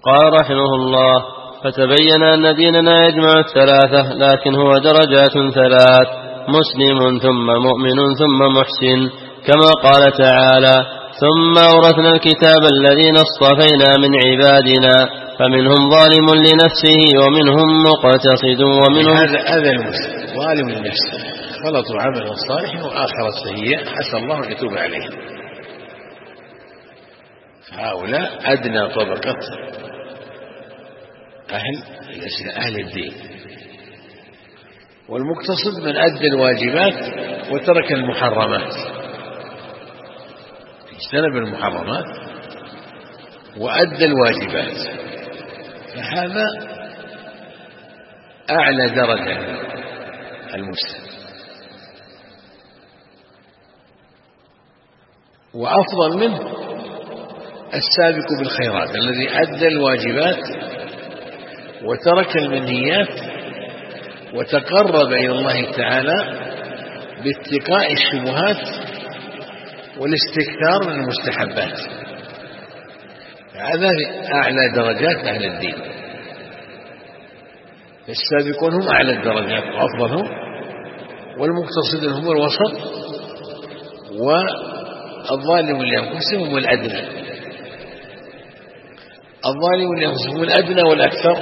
قال رحمه الله: فتبين أن ديننا يجمع الثلاثة، لكن هو درجات ثلاث: مسلم ثم مؤمن ثم محسن، كما قال تعالى: ثم أورثنا الكتاب الذين اصطفينا من عبادنا فمنهم ظالم لنفسه ومنهم مقتصد ومنهم. هذا المسلم ظالم لنفسه خلطوا عملا صالحا وآخر سيئا عسى الله أن يتوب عليهم. هؤلاء أدنى طبقة أهل الدين. والمقتصد من أدى الواجبات وترك المحرمات، اجتنب المحرمات وأدى الواجبات، فهذا أعلى درجة المسلم. وأفضل منه السابق بالخيرات الذي أدى الواجبات وترك المنهيات وتقرب إلى الله تعالى باتقاء الشبهات والاستكثار من المستحبات. هذا أعلى درجات أهل الدين. السابقون هم أعلى الدرجات وأفضلهم، والمقتصدون هم الوسط، والظالم لأنفسهم هم الأدنى. الظالم لأنفسهم هم الأدنى والأكثر،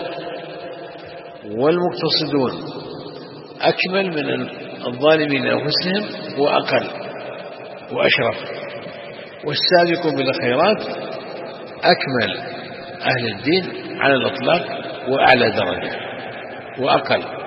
والمقتصدون أكمل من الظالمين لأنفسهم وأقل وأشرف، والسابق بالخيرات أكمل أهل الدين على الإطلاق وأعلى درجة وأقل.